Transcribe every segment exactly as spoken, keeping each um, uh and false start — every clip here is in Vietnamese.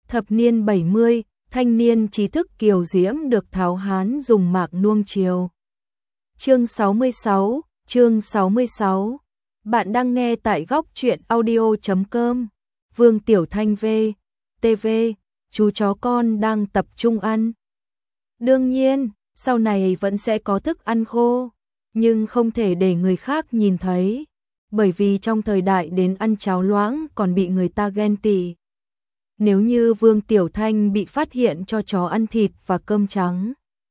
Thập niên bảy mươi, thanh niên trí thức kiều diễm được tháo hán dùng mạc nuông chiều. Chương sáu mươi sáu, chương sáu mươi sáu. Bạn đang nghe tại góc truyện audio chấm com. Vương Tiểu Thanh V, tê vê, chú chó con đang tập trung ăn. Đương nhiên, sau này vẫn sẽ có thức ăn khô, nhưng không thể để người khác nhìn thấy, bởi vì trong thời đại đến ăn cháo loãng còn bị người ta ghen tị. Nếu như Vương Tiểu Thanh bị phát hiện cho chó ăn thịt và cơm trắng,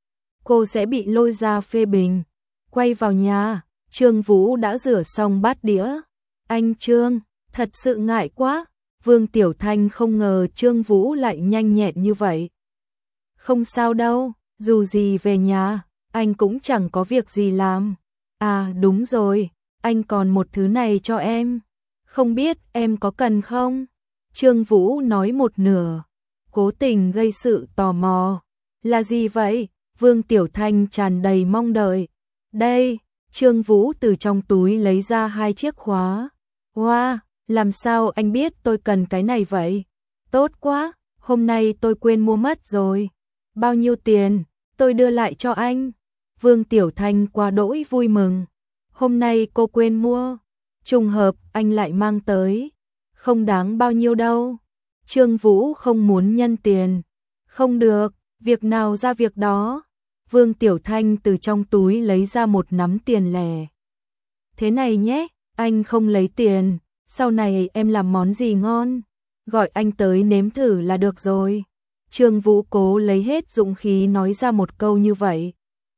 cô sẽ bị lôi ra phê bình. Quay vào nhà, Trương Vũ đã rửa xong bát đĩa. Anh Trương, thật sự ngại quá. Vương Tiểu Thanh không ngờ Trương Vũ lại nhanh nhẹn như vậy. Không sao đâu, dù gì về nhà, anh cũng chẳng có việc gì làm. À đúng rồi, anh còn một thứ này cho em. Không biết em có cần không? Trương Vũ nói một nửa, cố tình gây sự tò mò. Là gì vậy? Vương Tiểu Thanh tràn đầy mong đợi. Đây, Trương Vũ từ trong túi lấy ra hai chiếc khóa. Wow, làm sao anh biết tôi cần cái này vậy? Tốt quá, hôm nay tôi quên mua mất rồi. Bao nhiêu tiền? Tôi đưa lại cho anh. Vương Tiểu Thanh quá đỗi vui mừng. Hôm nay cô quên mua. Trùng hợp anh lại mang tới. Không đáng bao nhiêu đâu. Trương Vũ không muốn nhân tiền. Không được, việc nào ra việc đó. Vương Tiểu Thanh từ trong túi lấy ra một nắm tiền lẻ. Thế này nhé, anh không lấy tiền, sau này em làm món gì ngon, gọi anh tới nếm thử là được rồi. Trương Vũ cố lấy hết dũng khí nói ra một câu như vậy.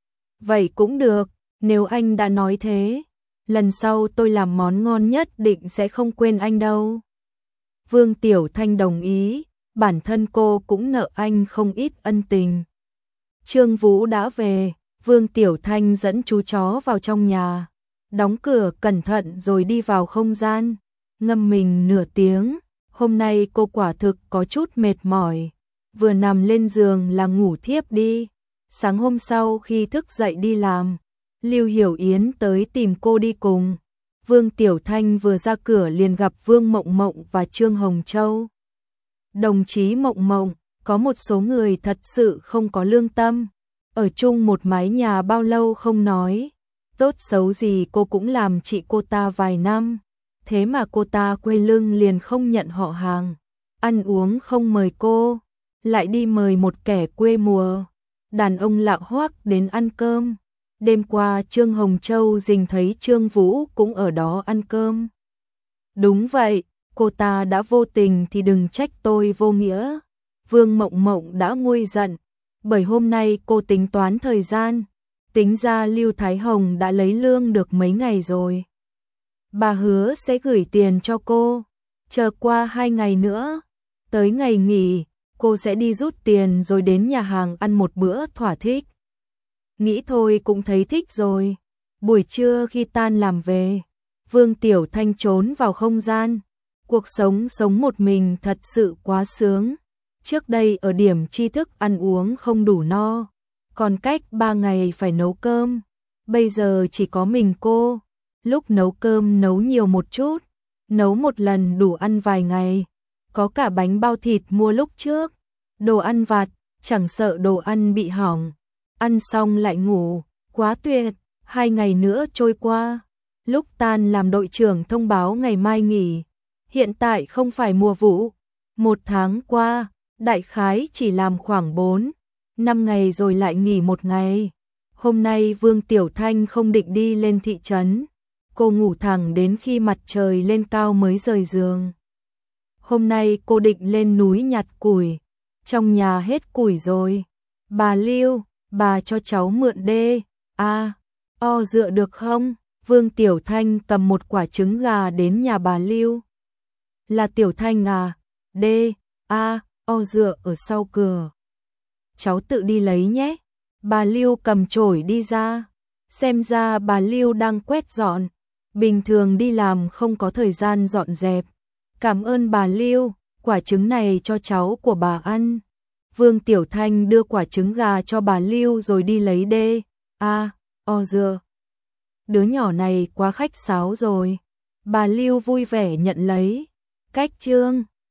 Vậy cũng được, nếu anh đã nói thế, lần sau tôi làm món ngon nhất định sẽ không quên anh đâu. Vương Tiểu Thanh đồng ý, bản thân cô cũng nợ anh không ít ân tình. Trương Vũ đã về, Vương Tiểu Thanh dẫn chú chó vào trong nhà, đóng cửa cẩn thận rồi đi vào không gian, ngâm mình nửa tiếng. Hôm nay cô quả thực có chút mệt mỏi, vừa nằm lên giường là ngủ thiếp đi. Sáng hôm sau khi thức dậy đi làm, Lưu Hiểu Yến tới tìm cô đi cùng. Vương Tiểu Thanh vừa ra cửa liền gặp Vương Mộng Mộng và Trương Hồng Châu. Đồng chí Mộng Mộng, có một số người thật sự không có lương tâm. Ở chung một mái nhà bao lâu không nói, tốt xấu gì cô cũng làm chị cô ta vài năm. Thế mà cô ta quay lưng liền không nhận họ hàng. Ăn uống không mời cô, lại đi mời một kẻ quê mùa. Đàn ông lạ hoắc đến ăn cơm. Đêm qua Trương Hồng Châu rình thấy Trương Vũ cũng ở đó ăn cơm. Đúng vậy, cô ta đã vô tình thì đừng trách tôi vô nghĩa. Vương Mộng Mộng đã nguôi giận, bởi hôm nay cô tính toán thời gian, tính ra Lưu Thái Hồng đã lấy lương được mấy ngày rồi. Bà hứa sẽ gửi tiền cho cô, chờ qua hai ngày nữa, tới ngày nghỉ, cô sẽ đi rút tiền rồi đến nhà hàng ăn một bữa thỏa thích. Nghĩ thôi cũng thấy thích rồi. Buổi trưa khi tan làm về, Vương Tiểu Thanh trốn vào không gian. Cuộc sống sống một mình thật sự quá sướng. Trước đây ở điểm tri thức ăn uống không đủ no, còn cách ba ngày phải nấu cơm. Bây giờ chỉ có mình cô, lúc nấu cơm nấu nhiều một chút, nấu một lần đủ ăn vài ngày. Có cả bánh bao thịt mua lúc trước, đồ ăn vặt, chẳng sợ đồ ăn bị hỏng. Ăn xong lại ngủ, quá tuyệt. Hai ngày nữa trôi qua, lúc tan làm đội trưởng thông báo ngày mai nghỉ. Hiện tại không phải mùa vụ, một tháng qua, đại khái chỉ làm khoảng bốn, năm ngày rồi lại nghỉ một ngày. Hôm nay Vương Tiểu Thanh không định đi lên thị trấn, cô ngủ thẳng đến khi mặt trời lên cao mới rời giường. Hôm nay cô định lên núi nhặt củi, trong nhà hết củi rồi. Bà Lưu, bà cho cháu mượn đê, a, o dựa được không? Vương Tiểu Thanh cầm một quả trứng gà đến nhà bà Lưu. Là Tiểu Thanh à? Đê, a, o dựa ở sau cửa. Cháu tự đi lấy nhé. Bà Lưu cầm chổi đi ra. Xem ra bà Lưu đang quét dọn. Bình thường đi làm không có thời gian dọn dẹp. Cảm ơn bà Lưu, quả trứng này cho cháu của bà ăn. Vương Tiểu Thanh đưa quả trứng gà cho bà Lưu rồi đi lấy đê, a, o dưa. Đứa nhỏ này quá khách sáo rồi. Bà Lưu vui vẻ nhận lấy. Cách Trương